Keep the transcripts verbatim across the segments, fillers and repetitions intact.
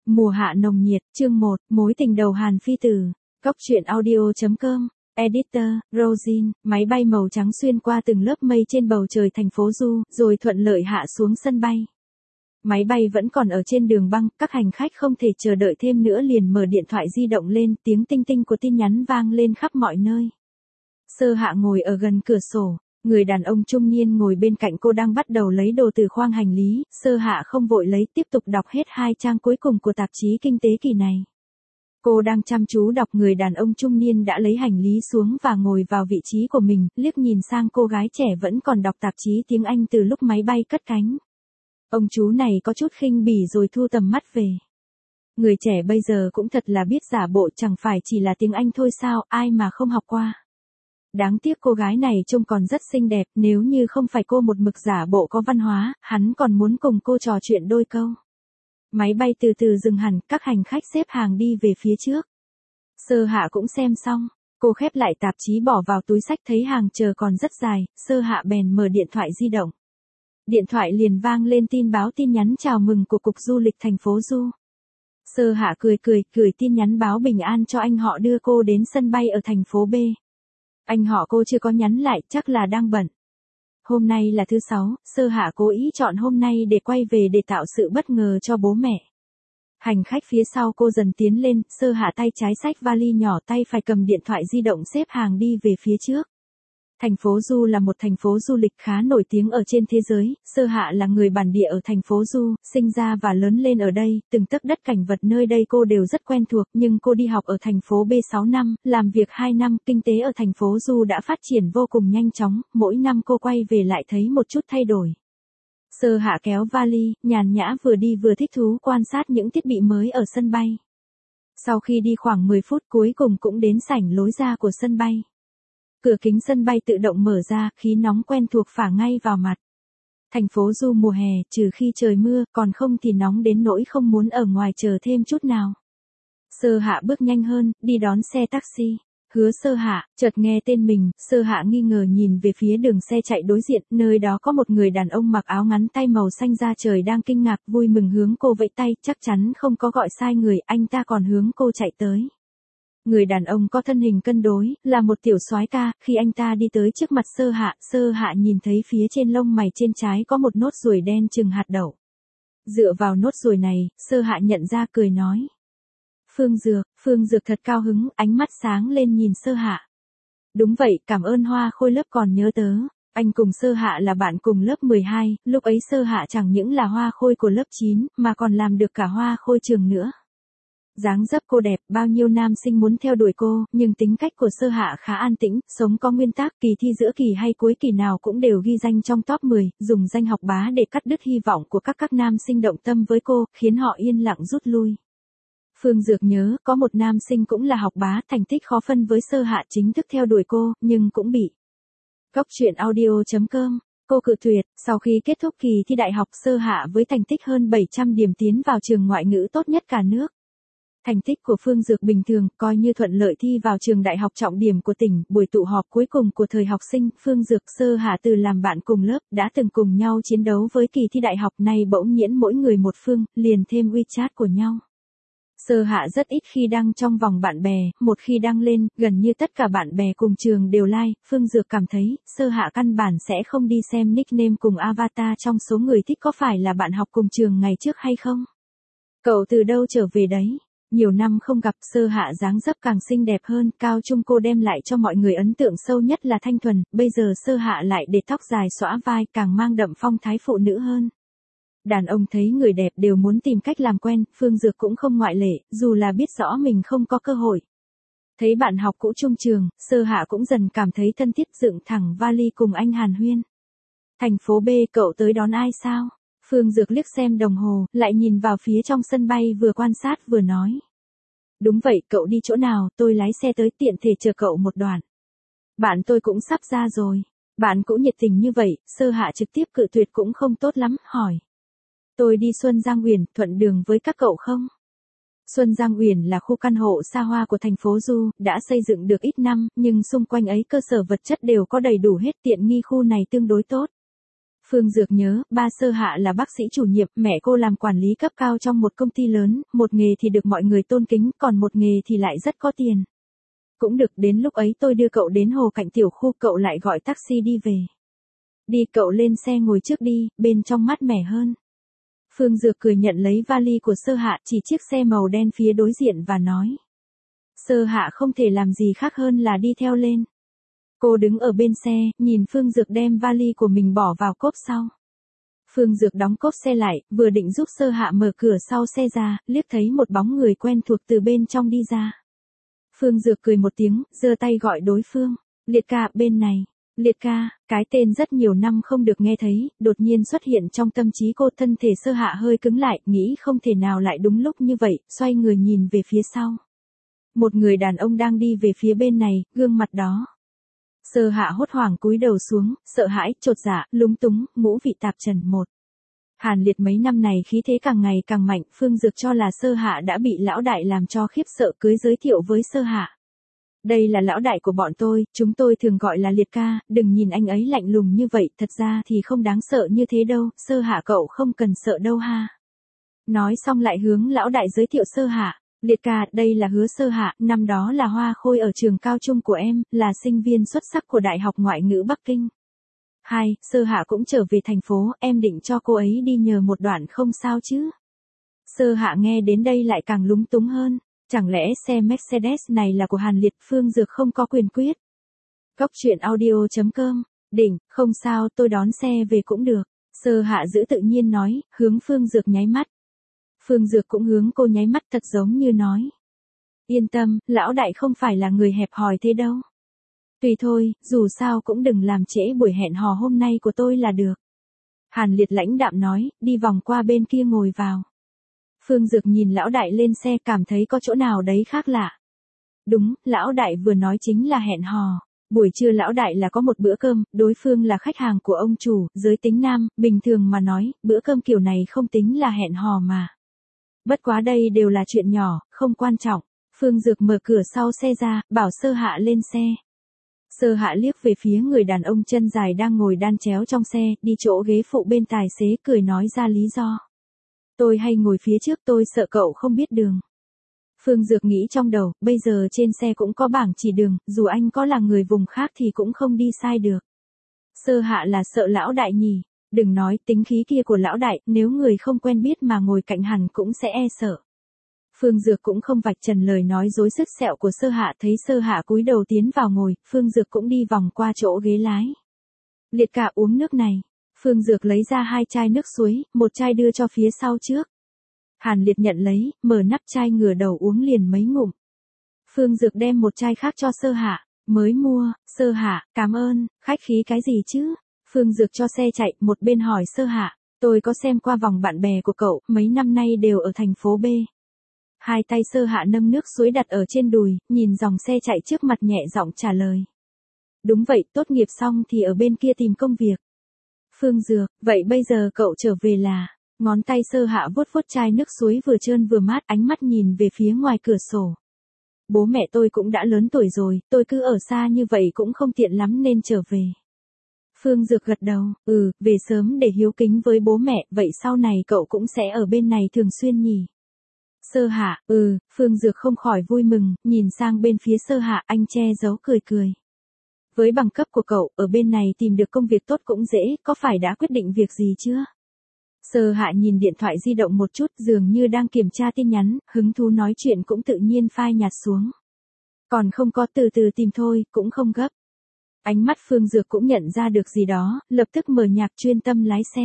Mùa hạ nồng nhiệt, chương một, mối tình đầu Hàn Phi Tử. Góc truyện audio.com. Editor, Rosin, máy bay màu trắng xuyên qua từng lớp mây trên bầu trời thành phố Du, rồi thuận lợi hạ xuống sân bay. Máy bay vẫn còn ở trên đường băng, các hành khách không thể chờ đợi thêm nữa liền mở điện thoại di động lên, tiếng tinh tinh của tin nhắn vang lên khắp mọi nơi. Sơ Hạ ngồi ở gần cửa sổ, người đàn ông trung niên ngồi bên cạnh cô đang bắt đầu lấy đồ từ khoang hành lý, Sơ Hạ không vội lấy, tiếp tục đọc hết hai trang cuối cùng của tạp chí kinh tế kỳ này. Cô đang chăm chú đọc, người đàn ông trung niên đã lấy hành lý xuống và ngồi vào vị trí của mình, liếc nhìn sang cô gái trẻ vẫn còn đọc tạp chí tiếng Anh từ lúc máy bay cất cánh. Ông chú này có chút khinh bỉ rồi thu tầm mắt về. Người trẻ bây giờ cũng thật là biết giả bộ, chẳng phải chỉ là tiếng Anh thôi sao, ai mà không học qua. Đáng tiếc cô gái này trông còn rất xinh đẹp, nếu như không phải cô một mực giả bộ có văn hóa, hắn còn muốn cùng cô trò chuyện đôi câu. Máy bay từ từ dừng hẳn, các hành khách xếp hàng đi về phía trước. Sơ Hạ cũng xem xong, cô khép lại tạp chí bỏ vào túi xách, thấy hàng chờ còn rất dài, Sơ Hạ bèn mở điện thoại di động. Điện thoại liền vang lên tin báo tin nhắn chào mừng của Cục Du lịch thành phố Du. Sơ Hạ cười cười, gửi tin nhắn báo bình an cho anh họ đưa cô đến sân bay ở thành phố B. Anh họ cô chưa có nhắn lại, chắc là đang bận. Hôm nay là thứ sáu, Sơ Hạ cố ý chọn hôm nay để quay về để tạo sự bất ngờ cho bố mẹ. Hành khách phía sau cô dần tiến lên, Sơ Hạ tay trái xách vali nhỏ, tay phải cầm điện thoại di động xếp hàng đi về phía trước. Thành phố Du là một thành phố du lịch khá nổi tiếng ở trên thế giới, Sơ Hạ là người bản địa ở thành phố Du, sinh ra và lớn lên ở đây, từng tấc đất cảnh vật nơi đây cô đều rất quen thuộc, nhưng cô đi học ở thành phố B sáu năm, làm việc hai năm, kinh tế ở thành phố Du đã phát triển vô cùng nhanh chóng, mỗi năm cô quay về lại thấy một chút thay đổi. Sơ Hạ kéo vali, nhàn nhã vừa đi vừa thích thú quan sát những thiết bị mới ở sân bay. Sau khi đi khoảng mười phút cuối cùng cũng đến sảnh lối ra của sân bay. Cửa kính sân bay tự động mở ra, khí nóng quen thuộc phả ngay vào mặt. Thành phố Du mùa hè, trừ khi trời mưa, còn không thì nóng đến nỗi không muốn ở ngoài chờ thêm chút nào. Sơ Hạ bước nhanh hơn, đi đón xe taxi. Hứa Sơ Hạ, chợt nghe tên mình, Sơ Hạ nghi ngờ nhìn về phía đường xe chạy đối diện, nơi đó có một người đàn ông mặc áo ngắn tay màu xanh da trời đang kinh ngạc vui mừng hướng cô vẫy tay, chắc chắn không có gọi sai người, anh ta còn hướng cô chạy tới. Người đàn ông có thân hình cân đối, là một tiểu soái ca, khi anh ta đi tới trước mặt Sơ Hạ, Sơ Hạ nhìn thấy phía trên lông mày trên trái có một nốt ruồi đen chừng hạt đậu. Dựa vào nốt ruồi này, Sơ Hạ nhận ra cười nói. Phương Dược, Phương Dược thật cao hứng, ánh mắt sáng lên nhìn Sơ Hạ. Đúng vậy, cảm ơn Hoa Khôi lớp còn nhớ tớ. Anh cùng Sơ Hạ là bạn cùng lớp mười hai, lúc ấy Sơ Hạ chẳng những là Hoa Khôi của lớp chín, mà còn làm được cả Hoa Khôi trường nữa. Dáng dấp cô đẹp, bao nhiêu nam sinh muốn theo đuổi cô, nhưng tính cách của Sơ Hạ khá an tĩnh, sống có nguyên tắc, kỳ thi giữa kỳ hay cuối kỳ nào cũng đều ghi danh trong top mười, dùng danh học bá để cắt đứt hy vọng của các các nam sinh động tâm với cô, khiến họ yên lặng rút lui. Phương Dược nhớ, có một nam sinh cũng là học bá, thành tích khó phân với Sơ Hạ, chính thức theo đuổi cô, nhưng cũng bị. Góc truyện audio.com. Cô cự tuyệt, sau khi kết thúc kỳ thi đại học, Sơ Hạ với thành tích hơn bảy trăm điểm tiến vào trường ngoại ngữ tốt nhất cả nước. Thành tích của Phương Dược bình thường, coi như thuận lợi thi vào trường đại học trọng điểm của tỉnh, buổi tụ họp cuối cùng của thời học sinh, Phương Dược, Sơ Hạ từ làm bạn cùng lớp, đã từng cùng nhau chiến đấu với kỳ thi đại học, nay bỗng nhiễn mỗi người một phương, liền thêm WeChat của nhau. Sơ Hạ rất ít khi đăng trong vòng bạn bè, một khi đăng lên, gần như tất cả bạn bè cùng trường đều like, Phương Dược cảm thấy, Sơ Hạ căn bản sẽ không đi xem nickname cùng avatar trong số người thích có phải là bạn học cùng trường ngày trước hay không. Cậu từ đâu trở về đấy? Nhiều năm không gặp, Sơ Hạ dáng dấp càng xinh đẹp hơn, cao trung cô đem lại cho mọi người ấn tượng sâu nhất là thanh thuần, bây giờ Sơ Hạ lại để tóc dài xõa vai, càng mang đậm phong thái phụ nữ hơn. Đàn ông thấy người đẹp đều muốn tìm cách làm quen, Phương Dược cũng không ngoại lệ, dù là biết rõ mình không có cơ hội. Thấy bạn học cũ chung trường, Sơ Hạ cũng dần cảm thấy thân thiết, dựng thẳng vali cùng anh hàn huyên. Thành phố B, cậu tới đón ai sao? Phương Dược liếc xem đồng hồ, lại nhìn vào phía trong sân bay, vừa quan sát vừa nói. Đúng vậy, cậu đi chỗ nào, tôi lái xe tới, tiện thể chờ cậu một đoạn. Bạn tôi cũng sắp ra rồi. Bạn cũng nhiệt tình như vậy, Sơ Hạ trực tiếp cự tuyệt cũng không tốt lắm, hỏi. Tôi đi Xuân Giang Uyển, thuận đường với các cậu không? Xuân Giang Uyển là khu căn hộ xa hoa của thành phố Du, đã xây dựng được ít năm, nhưng xung quanh ấy cơ sở vật chất đều có đầy đủ hết, tiện nghi khu này tương đối tốt. Phương Dược nhớ, ba Sơ Hạ là bác sĩ chủ nhiệm, mẹ cô làm quản lý cấp cao trong một công ty lớn, một nghề thì được mọi người tôn kính, còn một nghề thì lại rất có tiền. Cũng được, đến lúc ấy tôi đưa cậu đến hồ cạnh tiểu khu, cậu lại gọi taxi đi về. Đi, cậu lên xe ngồi trước đi, bên trong mát mẻ hơn. Phương Dược cười nhận lấy vali của Sơ Hạ, chỉ chiếc xe màu đen phía đối diện và nói. Sơ Hạ không thể làm gì khác hơn là đi theo lên. Cô đứng ở bên xe, nhìn Phương Dược đem vali của mình bỏ vào cốp sau. Phương Dược đóng cốp xe lại, vừa định giúp Sơ Hạ mở cửa sau xe ra, liếc thấy một bóng người quen thuộc từ bên trong đi ra. Phương Dược cười một tiếng, giơ tay gọi đối phương. Liệt ca, bên này. Liệt ca, cái tên rất nhiều năm không được nghe thấy, đột nhiên xuất hiện trong tâm trí cô. Thân thể Sơ Hạ hơi cứng lại, nghĩ không thể nào lại đúng lúc như vậy, xoay người nhìn về phía sau. Một người đàn ông đang đi về phía bên này, gương mặt đó. Sơ Hạ hốt hoảng cúi đầu xuống, sợ hãi, chột dạ, lúng túng, ngũ vị tạp trần một. Hàn Liệt mấy năm này khí thế càng ngày càng mạnh, Phương Dược cho là Sơ Hạ đã bị lão đại làm cho khiếp sợ, cưới giới thiệu với Sơ Hạ. Đây là lão đại của bọn tôi, chúng tôi thường gọi là Liệt ca, đừng nhìn anh ấy lạnh lùng như vậy, thật ra thì không đáng sợ như thế đâu, Sơ Hạ cậu không cần sợ đâu ha. Nói xong lại hướng lão đại giới thiệu Sơ Hạ. Liệt ca, đây là Hứa Sơ Hạ, năm đó là hoa khôi ở trường cao trung của em, là sinh viên xuất sắc của Đại học Ngoại ngữ Bắc Kinh. Hai, Sơ Hạ cũng trở về thành phố, em định cho cô ấy đi nhờ một đoạn không sao chứ. Sơ Hạ nghe đến đây lại càng lúng túng hơn, chẳng lẽ xe Mercedes này là của Hàn Liệt? Phương Dược không có quyền quyết. Cóc truyện audio chấm com, đỉnh, không sao, tôi đón xe về cũng được. Sơ Hạ giữ tự nhiên nói, hướng Phương Dược nháy mắt. Phương Dược cũng hướng cô nháy mắt, thật giống như nói. Yên tâm, lão đại không phải là người hẹp hòi thế đâu. Tùy thôi, dù sao cũng đừng làm trễ buổi hẹn hò hôm nay của tôi là được. Hàn Liệt lãnh đạm nói, đi vòng qua bên kia ngồi vào. Phương Dược nhìn lão đại lên xe, cảm thấy có chỗ nào đấy khác lạ. Đúng, lão đại vừa nói chính là hẹn hò. Buổi trưa lão đại là có một bữa cơm, đối phương là khách hàng của ông chủ, giới tính nam, bình thường mà nói, bữa cơm kiểu này không tính là hẹn hò mà. Bất quá đây đều là chuyện nhỏ, không quan trọng. Phương Dược mở cửa sau xe ra, bảo Sơ Hạ lên xe. Sơ Hạ liếc về phía người đàn ông chân dài đang ngồi đan chéo trong xe, đi chỗ ghế phụ bên tài xế, cười nói ra lý do. Tôi hay ngồi phía trước, tôi sợ cậu không biết đường. Phương Dược nghĩ trong đầu, bây giờ trên xe cũng có bảng chỉ đường, dù anh có là người vùng khác thì cũng không đi sai được. Sơ Hạ là sợ lão đại nhỉ. Đừng nói tính khí kia của lão đại, nếu người không quen biết mà ngồi cạnh hẳn cũng sẽ e sợ. Phương Dược cũng không vạch trần lời nói dối sứt sẹo của Sơ Hạ, thấy Sơ Hạ cúi đầu tiến vào ngồi, Phương Dược cũng đi vòng qua chỗ ghế lái. Liệt ca, uống nước này. Phương Dược lấy ra hai chai nước suối, một chai đưa cho phía sau trước. Hàn Liệt nhận lấy, mở nắp chai ngửa đầu uống liền mấy ngụm. Phương Dược đem một chai khác cho Sơ Hạ, mới mua. Sơ Hạ, cảm ơn, khách khí cái gì chứ? Phương Dược cho xe chạy, một bên hỏi Sơ Hạ, tôi có xem qua vòng bạn bè của cậu, mấy năm nay đều ở thành phố B. Hai tay Sơ Hạ nâng nước suối đặt ở trên đùi, nhìn dòng xe chạy trước mặt nhẹ giọng trả lời. Đúng vậy, tốt nghiệp xong thì ở bên kia tìm công việc. Phương Dược, vậy bây giờ cậu trở về là, ngón tay Sơ Hạ vuốt vuốt chai nước suối vừa trơn vừa mát, ánh mắt nhìn về phía ngoài cửa sổ. Bố mẹ tôi cũng đã lớn tuổi rồi, tôi cứ ở xa như vậy cũng không tiện lắm nên trở về. Phương Dược gật đầu, ừ, về sớm để hiếu kính với bố mẹ, vậy sau này cậu cũng sẽ ở bên này thường xuyên nhỉ? Sơ Hạ, ừ, Phương Dược không khỏi vui mừng, nhìn sang bên phía Sơ Hạ, anh che giấu cười cười. Với bằng cấp của cậu, ở bên này tìm được công việc tốt cũng dễ, có phải đã quyết định việc gì chưa? Sơ Hạ nhìn điện thoại di động một chút, dường như đang kiểm tra tin nhắn, hứng thú nói chuyện cũng tự nhiên phai nhạt xuống. Còn không có, từ từ tìm thôi, cũng không gấp. Ánh mắt Phương Dược cũng nhận ra được gì đó, lập tức mở nhạc chuyên tâm lái xe.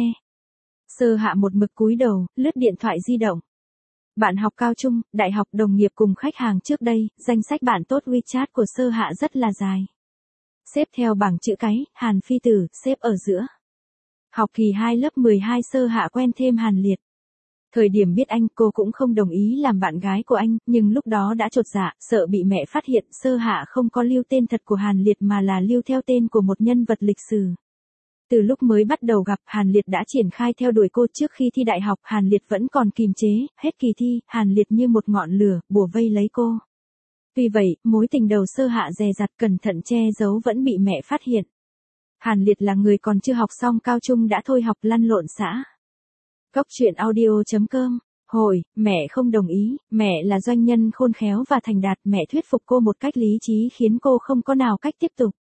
Sơ Hạ một mực cúi đầu, lướt điện thoại di động. Bạn học cao trung, đại học, đồng nghiệp cùng khách hàng trước đây, danh sách bạn tốt WeChat của Sơ Hạ rất là dài. Xếp theo bảng chữ cái, Hàn Phi Tử, xếp ở giữa. Học kỳ hai lớp mười hai Sơ Hạ quen thêm Hàn Liệt. Thời điểm biết anh, cô cũng không đồng ý làm bạn gái của anh, nhưng lúc đó đã chột dạ, sợ bị mẹ phát hiện, Sơ Hạ không có lưu tên thật của Hàn Liệt mà là lưu theo tên của một nhân vật lịch sử. Từ lúc mới bắt đầu gặp, Hàn Liệt đã triển khai theo đuổi cô. Trước khi thi đại học, Hàn Liệt vẫn còn kìm chế, hết kỳ thi, Hàn Liệt như một ngọn lửa, bủa vây lấy cô. Vì vậy, mối tình đầu Sơ Hạ dè dặt cẩn thận che giấu vẫn bị mẹ phát hiện. Hàn Liệt là người còn chưa học xong cao trung đã thôi học lăn lộn xã. Góc truyện audio.com. Hồi, mẹ không đồng ý, mẹ là doanh nhân khôn khéo và thành đạt, mẹ thuyết phục cô một cách lý trí khiến cô không có nào cách tiếp tục.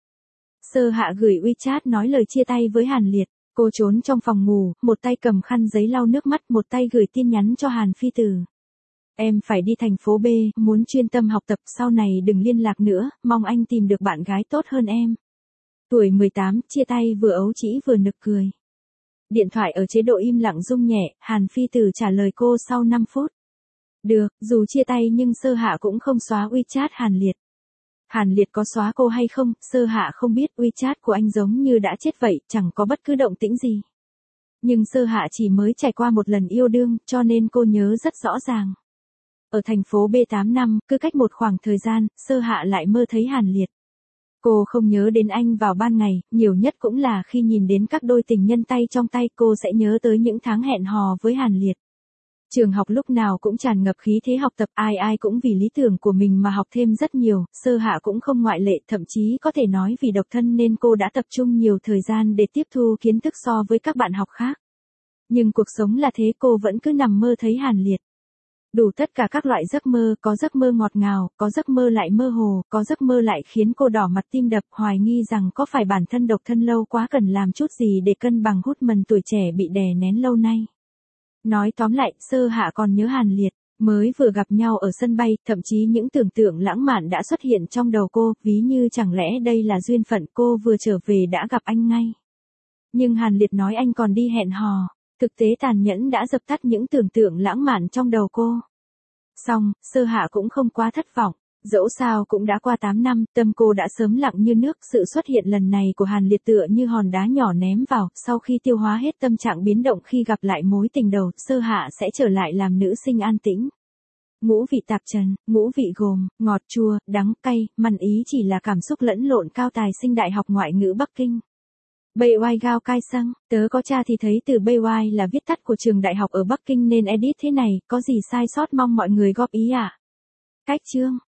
Sơ Hạ gửi WeChat nói lời chia tay với Hàn Liệt. Cô trốn trong phòng ngủ, một tay cầm khăn giấy lau nước mắt, một tay gửi tin nhắn cho Hàn Phi Tử. Em phải đi thành phố B, muốn chuyên tâm học tập, sau này đừng liên lạc nữa, mong anh tìm được bạn gái tốt hơn em. Tuổi mười tám, chia tay vừa ấu trĩ vừa nực cười. Điện thoại ở chế độ im lặng rung nhẹ, Hàn Phi Tử trả lời cô sau năm phút. Được, dù chia tay nhưng Sơ Hạ cũng không xóa WeChat Hàn Liệt. Hàn Liệt có xóa cô hay không, Sơ Hạ không biết, WeChat của anh giống như đã chết vậy, chẳng có bất cứ động tĩnh gì. Nhưng Sơ Hạ chỉ mới trải qua một lần yêu đương, cho nên cô nhớ rất rõ ràng. Ở thành phố B tám năm, cứ cách một khoảng thời gian, Sơ Hạ lại mơ thấy Hàn Liệt. Cô không nhớ đến anh vào ban ngày, nhiều nhất cũng là khi nhìn đến các đôi tình nhân tay trong tay cô sẽ nhớ tới những tháng hẹn hò với Hàn Liệt. Trường học lúc nào cũng tràn ngập khí thế học tập, ai ai cũng vì lý tưởng của mình mà học thêm rất nhiều, Sơ Hạ cũng không ngoại lệ, thậm chí có thể nói vì độc thân nên cô đã tập trung nhiều thời gian để tiếp thu kiến thức so với các bạn học khác. Nhưng cuộc sống là thế, cô vẫn cứ nằm mơ thấy Hàn Liệt. Đủ tất cả các loại giấc mơ, có giấc mơ ngọt ngào, có giấc mơ lại mơ hồ, có giấc mơ lại khiến cô đỏ mặt tim đập, hoài nghi rằng có phải bản thân độc thân lâu quá cần làm chút gì để cân bằng hút mần tuổi trẻ bị đè nén lâu nay. Nói tóm lại, Sơ Hạ còn nhớ Hàn Liệt, mới vừa gặp nhau ở sân bay, thậm chí những tưởng tượng lãng mạn đã xuất hiện trong đầu cô, ví như chẳng lẽ đây là duyên phận, cô vừa trở về đã gặp anh ngay. Nhưng Hàn Liệt nói anh còn đi hẹn hò. Thực tế tàn nhẫn đã dập tắt những tưởng tượng lãng mạn trong đầu cô. Xong, Sơ Hạ cũng không quá thất vọng. Dẫu sao cũng đã qua tám năm, tâm cô đã sớm lặng như nước. Sự xuất hiện lần này của Hàn Liệt tựa như hòn đá nhỏ ném vào. Sau khi tiêu hóa hết tâm trạng biến động khi gặp lại mối tình đầu, Sơ Hạ sẽ trở lại làm nữ sinh an tĩnh. Ngũ vị tạp trần, ngũ vị gồm, ngọt chua, đắng, cay, mặn ý chỉ là cảm xúc lẫn lộn cao tài sinh Đại học Ngoại ngữ Bắc Kinh. Bay Oai Gao Cai Săng, tớ có tra thì thấy từ Bay Oai là viết tắt của trường đại học ở Bắc Kinh nên edit thế này, có gì sai sót mong mọi người góp ý ạ. À? Cách chương